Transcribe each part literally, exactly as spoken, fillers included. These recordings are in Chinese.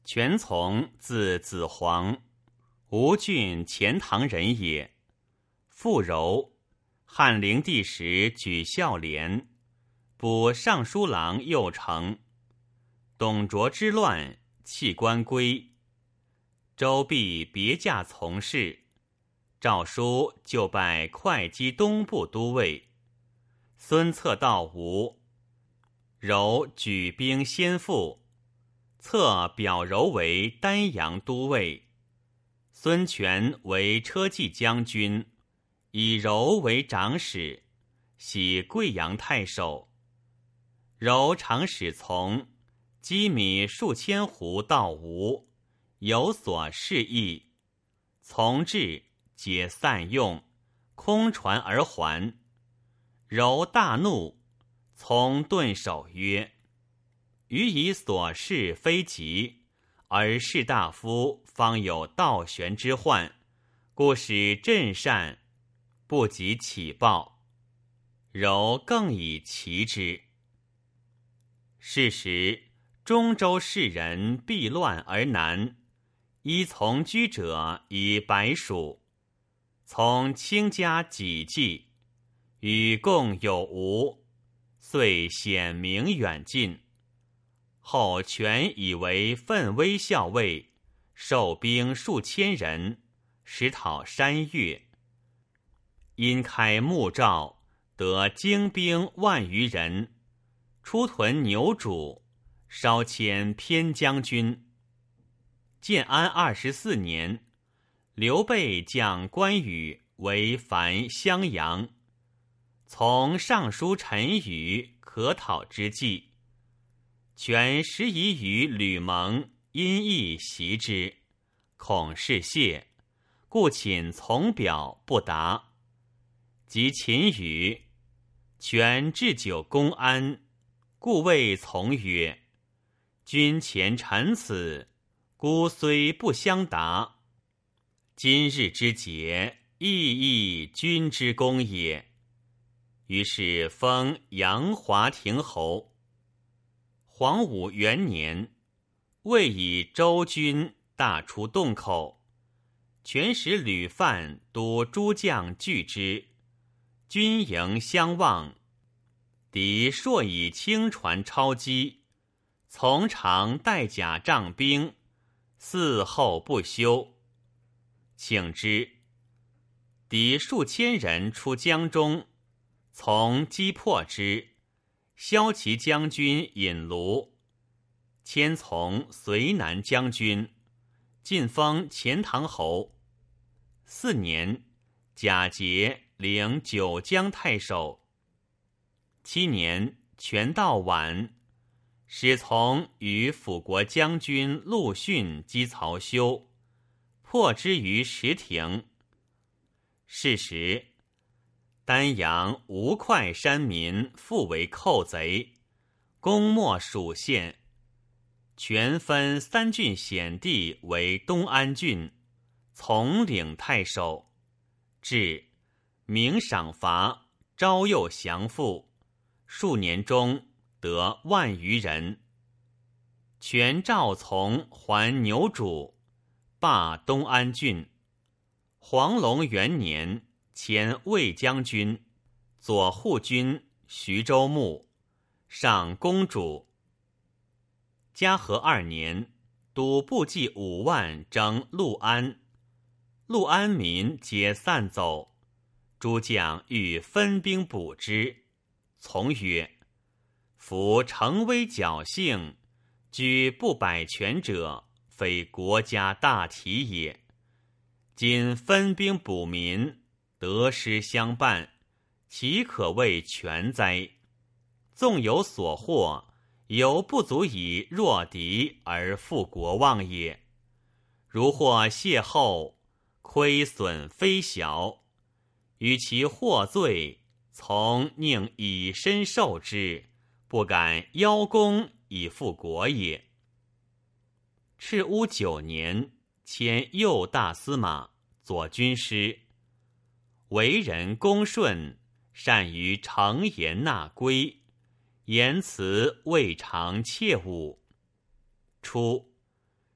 权从字子黄，吴郡钱塘人也。父柔，汉灵帝时举孝廉，补尚书郎右丞。董卓之乱，弃官归。周必别驾从事，诏书就拜会稽东部都尉。孙策到吴，柔举兵先赴。策表柔为丹阳都尉，孙权为车骑将军，以柔为长史，徙贵阳太守。柔常使从，积米数千斛到吴，有所示意。从至，皆散用，空船而还。柔大怒，从顿首曰：予以所事非急，而士大夫方有倒悬之患，故使朕善，不及起报。柔更以其之。是时中州士人避乱而南，依从居者以百属，从倾家己计，与共有无，遂显明远近。后权以为奋威校尉，授兵数千人，实讨山岳。因开募诏，得精兵万余人，出屯牛渚，稍迁偏将军。建安二十四年，刘备将关羽为樊襄阳，从尚书陈馀可讨之计。权时以与吕蒙因意袭之，恐事谢，故请从表不答。及秦羽，权置酒公安，故谓从曰：君前臣此，孤虽不相答，今日之节，亦亦君之功也。于是封阳华亭侯。黄武元年，魏以周军大出洞口，权使吕范督诸将拒之，军营相望。敌朔以轻船超击，从长带甲仗兵，嗣后不休。请之，敌数千人出江中，从击破之，骁骑将军尹卢，迁从绥南将军，晋封钱塘侯。四年，贾节领九江太守。七年，权道晚，使从与辅国将军陆逊击曹休，破之于石亭。是时，丹阳吴会山民复为寇贼，攻没属县。权分三郡显地为东安郡，从领太守。至，明赏罚，招诱降附，数年中得万余人。权召从还牛渚，罢东安郡。黄龙元年，迁卫将军，左护军徐州牧，上公主。嘉禾二年，督部骑五万征陆安，陆安民皆散走，诸将欲分兵补之。从曰：夫成威侥幸，居不百全者，非国家大体也。今分兵补民，得失相伴，岂可谓全哉？纵有所获，犹不足以弱敌而复国望也。如或邂逅，亏损非小，与其获罪，从宁以身受之，不敢邀功以复国也。赤乌九年，迁右大司马、左军师。为人恭顺，善于诚言纳规，言辞未尝怯侮。初，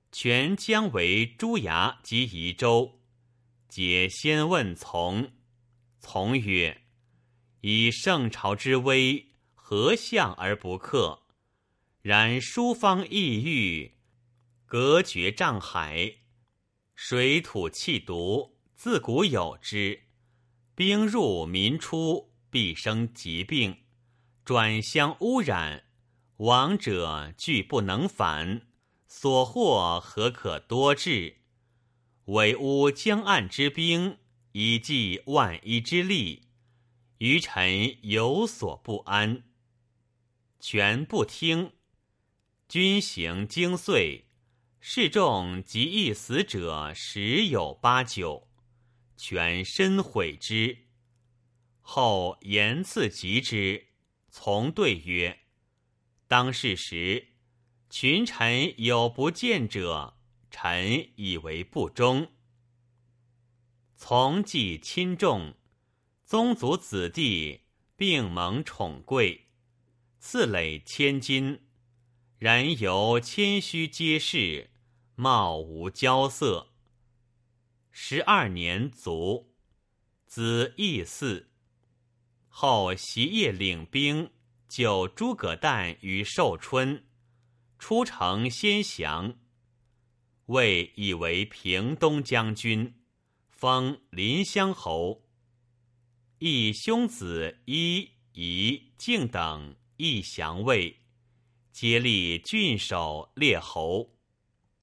权将为朱牙及夷州，皆先问从。从曰：以圣朝之威，何相而不克？然诸方异域，隔绝障海，水土气毒，自古有之。兵入民出，必生疾病，转相污染，亡者俱不能返，所获何可多至？委乌江岸之兵，以济万一之力，余臣有所不安。权不听，军行精遂，士众及一死者十有八九，权深悔之。后言赐疾之，从对曰：当世时，群臣有不见者，臣以为不忠。从既亲重，宗族子弟并蒙宠贵，赐累千金，然犹谦虚皆是，貌无骄色。十二年卒，子义嗣。后袭业领兵救诸葛诞于寿春，出城先降，魏以为平东将军，封临乡侯。义兄子伊、夷、敬等亦降魏，皆立郡守列侯。